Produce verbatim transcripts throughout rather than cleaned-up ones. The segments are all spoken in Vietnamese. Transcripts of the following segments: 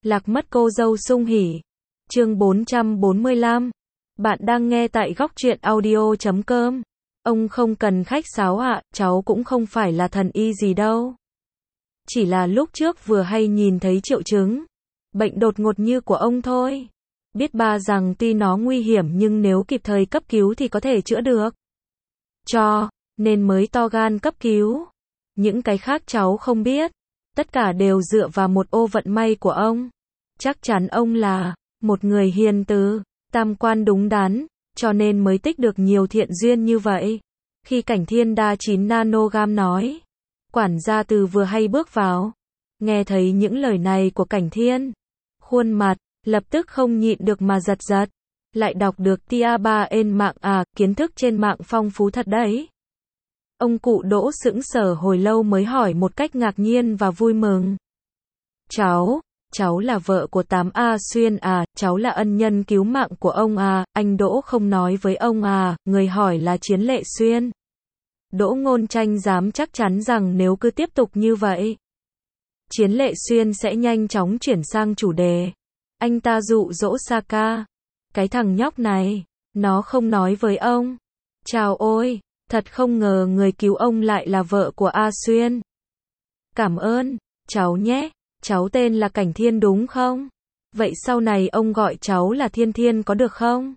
Lạc mất cô dâu sung hỉ. Chương bốn trăm bốn mươi lăm. Bạn đang nghe tại góc truyện audio chấm com. Ông không cần khách sáo ạ, cháu cũng không phải là thần y gì đâu. Chỉ là lúc trước vừa hay nhìn thấy triệu chứng bệnh đột ngột như của ông thôi. Biết ba rằng tuy nó nguy hiểm nhưng nếu kịp thời cấp cứu thì có thể chữa được. Cho nên mới to gan cấp cứu. Những cái khác cháu không biết. Tất cả đều dựa vào một ô vận may của ông. Chắc chắn ông là một người hiền từ, tam quan đúng đắn, cho nên mới tích được nhiều thiện duyên như vậy. Khi Cảnh Thiên đa chín nanogam nói, quản gia Từ vừa hay bước vào, nghe thấy những lời này của Cảnh Thiên, khuôn mặt lập tức không nhịn được mà giật giật. Lại đọc được tia ba trên mạng à, kiến thức trên mạng phong phú thật đấy. Ông cụ Đỗ sững sờ hồi lâu mới hỏi một cách ngạc nhiên và vui mừng. Cháu, cháu là vợ của Tám A Xuyên à, cháu là ân nhân cứu mạng của ông à, anh Đỗ không nói với ông à, người hỏi là Chiến Lệ Xuyên. Đỗ Ngôn Tranh dám chắc chắn rằng nếu cứ tiếp tục như vậy, Chiến Lệ Xuyên sẽ nhanh chóng chuyển sang chủ đề. Anh ta dụ dỗ Saka. Cái thằng nhóc này, nó không nói với ông. Chào ôi, thật không ngờ người cứu ông lại là vợ của A Xuyên. Cảm ơn, cháu nhé, cháu tên là Cảnh Thiên đúng không? Vậy sau này ông gọi cháu là Thiên Thiên có được không?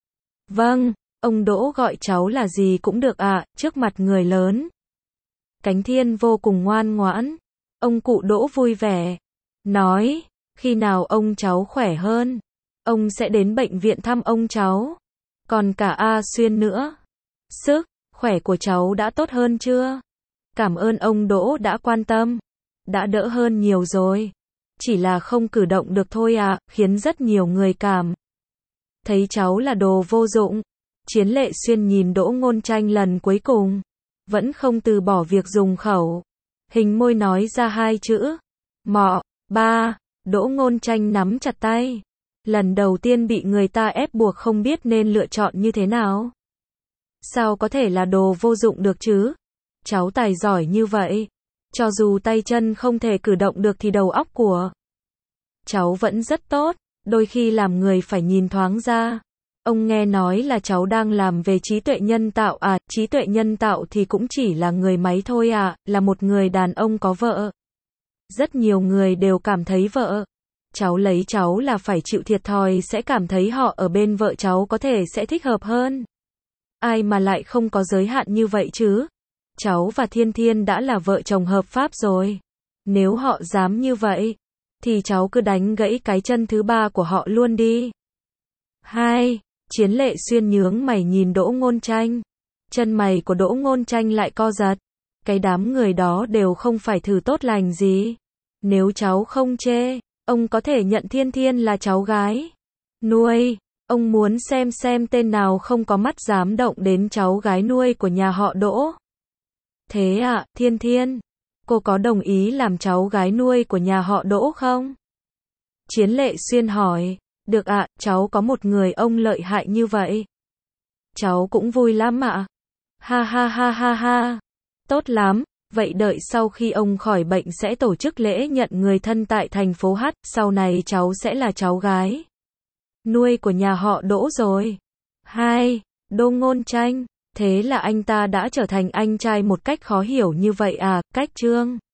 Vâng, ông Đỗ gọi cháu là gì cũng được ạ, à, trước mặt người lớn. Cảnh Thiên vô cùng ngoan ngoãn. Ông cụ Đỗ vui vẻ. Nói, khi nào ông cháu khỏe hơn, ông sẽ đến bệnh viện thăm ông cháu. Còn cả A Xuyên nữa. Sức khỏe của cháu đã tốt hơn chưa? Cảm ơn ông Đỗ đã quan tâm. Đã đỡ hơn nhiều rồi. Chỉ là không cử động được thôi à, khiến rất nhiều người cảm thấy cháu là đồ vô dụng. Chiến Lệ Xuyên nhìn Đỗ Ngôn Tranh lần cuối cùng, vẫn không từ bỏ việc dùng khẩu hình môi nói ra hai chữ. Mọ, ba. Đỗ Ngôn Tranh nắm chặt tay. Lần đầu tiên bị người ta ép buộc không biết nên lựa chọn như thế nào. Sao có thể là đồ vô dụng được chứ? Cháu tài giỏi như vậy. Cho dù tay chân không thể cử động được thì đầu óc của cháu vẫn rất tốt. Đôi khi làm người phải nhìn thoáng ra. Ông nghe nói là cháu đang làm về trí tuệ nhân tạo à, trí tuệ nhân tạo thì cũng chỉ là người máy thôi à, là một người đàn ông có vợ. Rất nhiều người đều cảm thấy vợ cháu lấy cháu là phải chịu thiệt thòi sẽ cảm thấy họ ở bên vợ cháu có thể sẽ thích hợp hơn. Ai mà lại không có giới hạn như vậy chứ? Cháu và Thiên Thiên đã là vợ chồng hợp pháp rồi. Nếu họ dám như vậy, thì cháu cứ đánh gãy cái chân thứ ba của họ luôn đi. Hai. Chiến Lệ Xuyên nhướng mày nhìn Đỗ Ngôn Tranh. Chân mày của Đỗ Ngôn Tranh lại co giật. Cái đám người đó đều không phải thử tốt lành gì. Nếu cháu không chê, ông có thể nhận Thiên Thiên là cháu gái nuôi. Ông muốn xem xem tên nào không có mắt dám động đến cháu gái nuôi của nhà họ Đỗ. Thế ạ, à, Thiên Thiên, cô có đồng ý làm cháu gái nuôi của nhà họ Đỗ không? Chiến Lệ Xuyên hỏi. Được ạ, à, cháu có một người ông lợi hại như vậy. Cháu cũng vui lắm ạ. À. Ha ha ha ha ha. Tốt lắm, vậy đợi sau khi ông khỏi bệnh sẽ tổ chức lễ nhận người thân tại thành phố H, sau này cháu sẽ là cháu gái nuôi của nhà họ Đỗ rồi. Hai. Đỗ Ngôn Tranh. Thế là anh ta đã trở thành anh trai một cách khó hiểu như vậy à, cách Trương